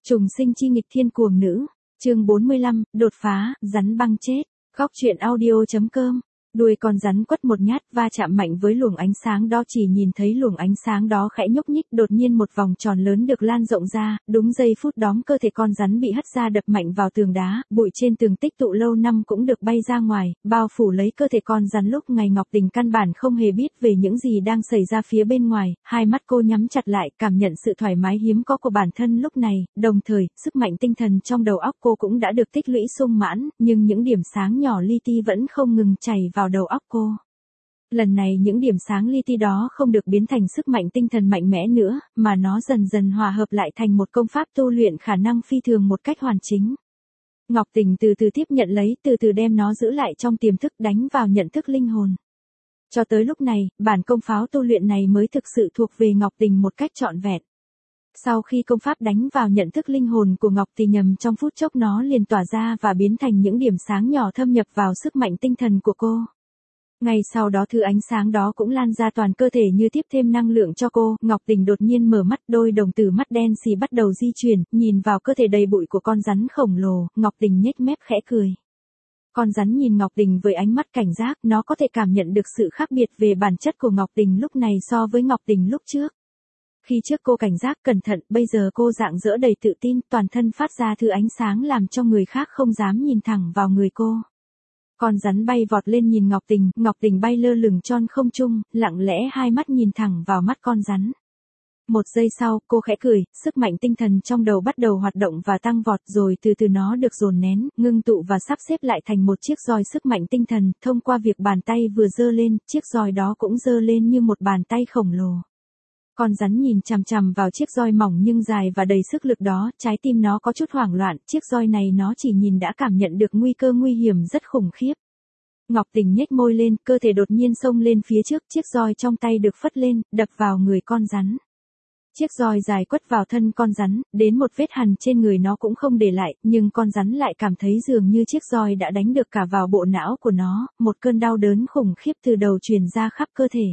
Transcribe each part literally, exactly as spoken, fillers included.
Trùng sinh chi nghịch thiên cuồng nữ, chương bốn mươi lăm, đột phá, rắn băng chết, khóc chuyện audio.com. Đuôi con rắn quất một nhát va chạm mạnh với luồng ánh sáng đó, chỉ nhìn thấy luồng ánh sáng đó khẽ nhúc nhích, đột nhiên một vòng tròn lớn được lan rộng ra, đúng giây phút đó cơ thể con rắn bị hất ra đập mạnh vào tường đá, bụi trên tường tích tụ lâu năm cũng được bay ra ngoài, bao phủ lấy cơ thể con rắn. Lúc này Ngọc Tình căn bản không hề biết về những gì đang xảy ra phía bên ngoài, hai mắt cô nhắm chặt lại, cảm nhận sự thoải mái hiếm có của bản thân lúc này, đồng thời, sức mạnh tinh thần trong đầu óc cô cũng đã được tích lũy sung mãn, nhưng những điểm sáng nhỏ li ti vẫn không ngừng chảy vào đầu óc cô. Lần này những điểm sáng li ti đó không được biến thành sức mạnh tinh thần mạnh mẽ nữa, mà nó dần dần hòa hợp lại thành một công pháp tu luyện khả năng phi thường một cách hoàn chính. Ngọc Tình từ từ tiếp nhận lấy, từ từ đem nó giữ lại trong tiềm thức, đánh vào nhận thức linh hồn. Cho tới lúc này, bản công pháo tu luyện này mới thực sự thuộc về Ngọc Tình một cách trọn vẹn. Sau khi công pháp đánh vào nhận thức linh hồn của Ngọc Tình nhầm, trong phút chốc nó liền tỏa ra và biến thành những điểm sáng nhỏ thâm nhập vào sức mạnh tinh thần của cô. Ngay sau đó thứ ánh sáng đó cũng lan ra toàn cơ thể như tiếp thêm năng lượng cho cô. Ngọc Tình đột nhiên mở mắt, đôi đồng tử mắt đen xì bắt đầu di chuyển, nhìn vào cơ thể đầy bụi của con rắn khổng lồ. Ngọc Tình nhếch mép khẽ cười. Con rắn nhìn Ngọc Tình với ánh mắt cảnh giác, nó có thể cảm nhận được sự khác biệt về bản chất của Ngọc Tình lúc này so với Ngọc Tình lúc trước. Khi trước cô cảnh giác cẩn thận, bây giờ cô rạng rỡ đầy tự tin, toàn thân phát ra thứ ánh sáng làm cho người khác không dám nhìn thẳng vào người cô. Con rắn bay vọt lên nhìn Ngọc Tình, Ngọc Tình bay lơ lửng tròn không trung, lặng lẽ hai mắt nhìn thẳng vào mắt con rắn. Một giây sau, cô khẽ cười, sức mạnh tinh thần trong đầu bắt đầu hoạt động và tăng vọt, rồi từ từ nó được dồn nén, ngưng tụ và sắp xếp lại thành một chiếc roi sức mạnh tinh thần. Thông qua việc bàn tay vừa giơ lên, chiếc roi đó cũng giơ lên như một bàn tay khổng lồ. Con rắn nhìn chằm chằm vào chiếc roi mỏng nhưng dài và đầy sức lực đó, trái tim nó có chút hoảng loạn, chiếc roi này nó chỉ nhìn đã cảm nhận được nguy cơ nguy hiểm rất khủng khiếp. Ngọc Tình nhếch môi lên, cơ thể đột nhiên xông lên phía trước, chiếc roi trong tay được phất lên, đập vào người con rắn. Chiếc roi dài quất vào thân con rắn, đến một vết hằn trên người nó cũng không để lại, nhưng con rắn lại cảm thấy dường như chiếc roi đã đánh được cả vào bộ não của nó, một cơn đau đớn khủng khiếp từ đầu truyền ra khắp cơ thể.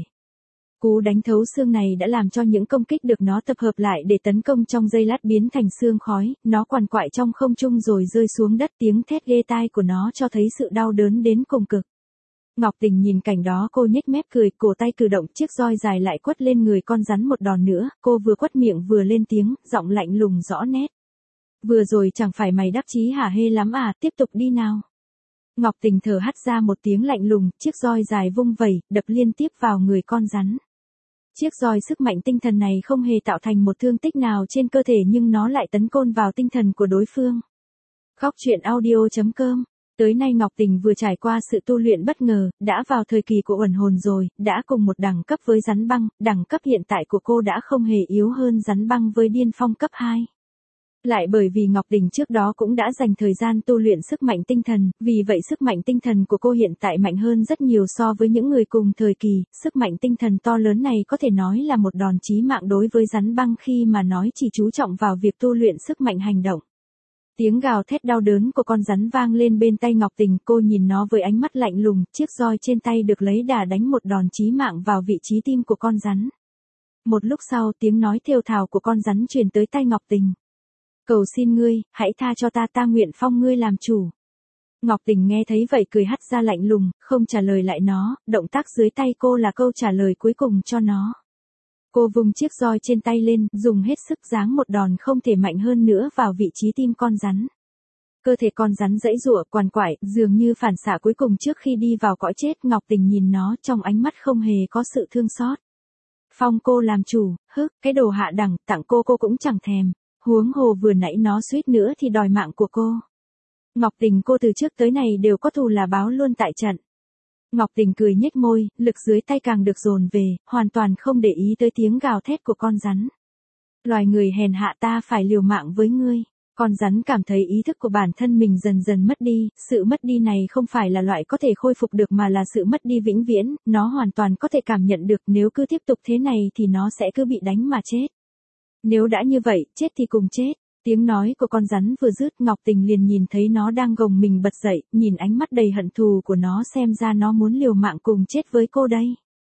Cú đánh thấu xương này đã làm cho những công kích được nó tập hợp lại để tấn công trong giây lát biến thành xương khói, nó quằn quại trong không trung rồi rơi xuống đất, tiếng thét ghê tai của nó cho thấy sự đau đớn đến cùng cực. Ngọc Tình nhìn cảnh đó, cô nhếch mép cười, cổ tay cử động, chiếc roi dài lại quất lên người con rắn một đòn nữa, cô vừa quất miệng vừa lên tiếng, giọng lạnh lùng rõ nét. Vừa rồi chẳng phải mày đắc chí hả hê lắm à, tiếp tục đi nào. Ngọc Tình thở hắt ra một tiếng lạnh lùng, chiếc roi dài vung vẩy, đập liên tiếp vào người con rắn. Chiếc roi sức mạnh tinh thần này không hề tạo thành một thương tích nào trên cơ thể nhưng nó lại tấn công vào tinh thần của đối phương. Khóc chuyện audio.com. Tới nay Ngọc Tình vừa trải qua sự tu luyện bất ngờ, đã vào thời kỳ của uẩn hồn rồi, đã cùng một đẳng cấp với rắn băng, đẳng cấp hiện tại của cô đã không hề yếu hơn rắn băng với điên phong cấp hai. Lại bởi vì Ngọc Tình trước đó cũng đã dành thời gian tu luyện sức mạnh tinh thần, vì vậy sức mạnh tinh thần của cô hiện tại mạnh hơn rất nhiều so với những người cùng thời kỳ. Sức mạnh tinh thần to lớn này có thể nói là một đòn chí mạng đối với rắn băng khi mà nói chỉ chú trọng vào việc tu luyện sức mạnh hành động. Tiếng gào thét đau đớn của con rắn vang lên bên tai Ngọc Tình, cô nhìn nó với ánh mắt lạnh lùng, chiếc roi trên tay được lấy đà đánh một đòn chí mạng vào vị trí tim của con rắn. Một lúc sau, tiếng nói thều thào của con rắn truyền tới tai Ngọc Tình. Cầu xin ngươi, hãy tha cho ta, ta nguyện phong ngươi làm chủ. Ngọc Tình nghe thấy vậy cười hắt ra lạnh lùng, không trả lời lại nó, động tác dưới tay cô là câu trả lời cuối cùng cho nó. Cô vung chiếc roi trên tay lên, dùng hết sức giáng một đòn không thể mạnh hơn nữa vào vị trí tim con rắn. Cơ thể con rắn giãy giụa, quằn quại, dường như phản xạ cuối cùng trước khi đi vào cõi chết. Ngọc Tình nhìn nó trong ánh mắt không hề có sự thương xót. Phong cô làm chủ, hức, cái đồ hạ đẳng, tặng cô cô cũng chẳng thèm. Huống hồ vừa nãy nó suýt nữa thì đòi mạng của cô. Ngọc Tình cô từ trước tới này đều có thù là báo luôn tại trận. Ngọc Tình cười nhếch môi, lực dưới tay càng được dồn về, hoàn toàn không để ý tới tiếng gào thét của con rắn. Loài người hèn hạ, ta phải liều mạng với ngươi. Con rắn cảm thấy ý thức của bản thân mình dần dần mất đi, sự mất đi này không phải là loại có thể khôi phục được mà là sự mất đi vĩnh viễn, nó hoàn toàn có thể cảm nhận được, nếu cứ tiếp tục thế này thì nó sẽ cứ bị đánh mà chết. Nếu đã như vậy, chết thì cùng chết. Tiếng nói của con rắn vừa dứt, Ngọc Tình liền nhìn thấy nó đang gồng mình bật dậy, nhìn ánh mắt đầy hận thù của nó, xem ra nó muốn liều mạng cùng chết với cô đây.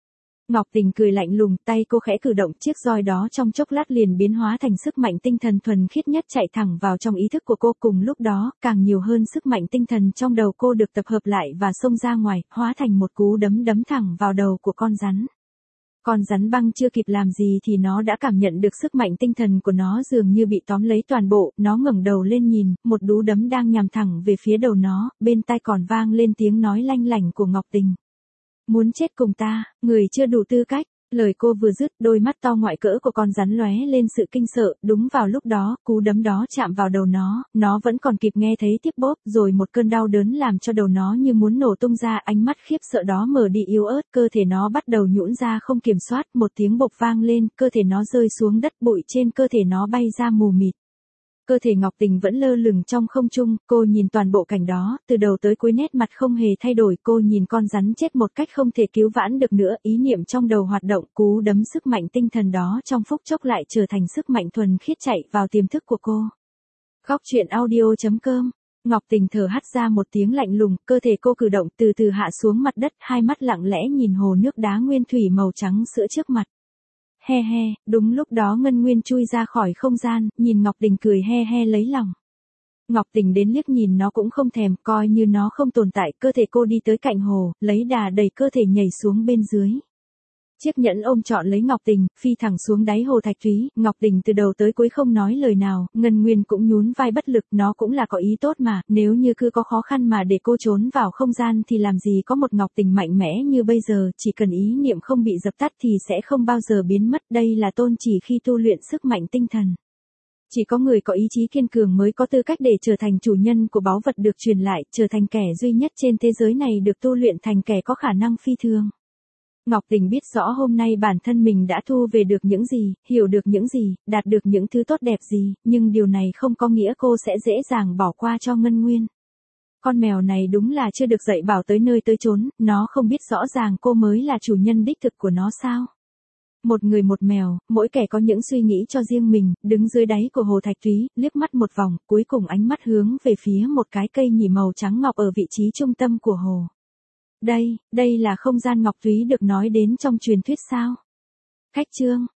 Ngọc Tình cười lạnh lùng, tay cô khẽ cử động, chiếc roi đó trong chốc lát liền biến hóa thành sức mạnh tinh thần thuần khiết nhất chạy thẳng vào trong ý thức của cô. Cùng lúc đó, càng nhiều hơn sức mạnh tinh thần trong đầu cô được tập hợp lại và xông ra ngoài, hóa thành một cú đấm đấm thẳng vào đầu của con rắn. Con rắn băng chưa kịp làm gì thì nó đã cảm nhận được sức mạnh tinh thần của nó dường như bị tóm lấy toàn bộ, nó ngẩng đầu lên nhìn, một cú đấm đang nhằm thẳng về phía đầu nó, bên tai còn vang lên tiếng nói lanh lảnh của Ngọc Tình. Muốn chết cùng ta, người chưa đủ tư cách. Lời cô vừa dứt, đôi mắt to ngoại cỡ của con rắn lóe lên sự kinh sợ, đúng vào lúc đó, cú đấm đó chạm vào đầu nó, nó vẫn còn kịp nghe thấy tiếp bóp, rồi một cơn đau đớn làm cho đầu nó như muốn nổ tung ra, ánh mắt khiếp sợ đó mở đi yếu ớt, cơ thể nó bắt đầu nhũn ra không kiểm soát, một tiếng bộc vang lên, cơ thể nó rơi xuống đất, bụi trên cơ thể nó bay ra mù mịt. Cơ thể Ngọc Tình vẫn lơ lửng trong không trung, cô nhìn toàn bộ cảnh đó, từ đầu tới cuối nét mặt không hề thay đổi, cô nhìn con rắn chết một cách không thể cứu vãn được nữa, ý niệm trong đầu hoạt động, cú đấm sức mạnh tinh thần đó trong phút chốc lại trở thành sức mạnh thuần khiết chạy vào tiềm thức của cô. Góc truyện audio chấm com. Ngọc Tình thở hắt ra một tiếng lạnh lùng, cơ thể cô cử động từ từ hạ xuống mặt đất, hai mắt lặng lẽ nhìn hồ nước đá nguyên thủy màu trắng sữa trước mặt. He he, đúng lúc đó Ngân Nguyên chui ra khỏi không gian, nhìn Ngọc Tình cười he he lấy lòng. Ngọc Tình đến liếc nhìn nó cũng không thèm, coi như nó không tồn tại, cơ thể cô đi tới cạnh hồ, lấy đà đẩy cơ thể nhảy xuống bên dưới. Chiếc nhẫn ôm trọn lấy Ngọc Tình, phi thẳng xuống đáy hồ thạch thúy, Ngọc Tình từ đầu tới cuối không nói lời nào, Ngân Nguyên cũng nhún vai bất lực, nó cũng là có ý tốt mà, nếu như cứ có khó khăn mà để cô trốn vào không gian thì làm gì có một Ngọc Tình mạnh mẽ như bây giờ, chỉ cần ý niệm không bị dập tắt thì sẽ không bao giờ biến mất, đây là tôn chỉ khi tu luyện sức mạnh tinh thần. Chỉ có người có ý chí kiên cường mới có tư cách để trở thành chủ nhân của báu vật được truyền lại, trở thành kẻ duy nhất trên thế giới này được tu luyện thành kẻ có khả năng phi thường. Ngọc Tình biết rõ hôm nay bản thân mình đã thu về được những gì, hiểu được những gì, đạt được những thứ tốt đẹp gì, nhưng điều này không có nghĩa cô sẽ dễ dàng bỏ qua cho Ngân Nguyên. Con mèo này đúng là chưa được dạy bảo tới nơi tới chốn, nó không biết rõ ràng cô mới là chủ nhân đích thực của nó sao. Một người một mèo, mỗi kẻ có những suy nghĩ cho riêng mình, đứng dưới đáy của hồ thạch thúy, liếc mắt một vòng, cuối cùng ánh mắt hướng về phía một cái cây nhỉ màu trắng ngọc ở vị trí trung tâm của hồ. Đây, đây là không gian ngọc thúy được nói đến trong truyền thuyết sao? Khách chương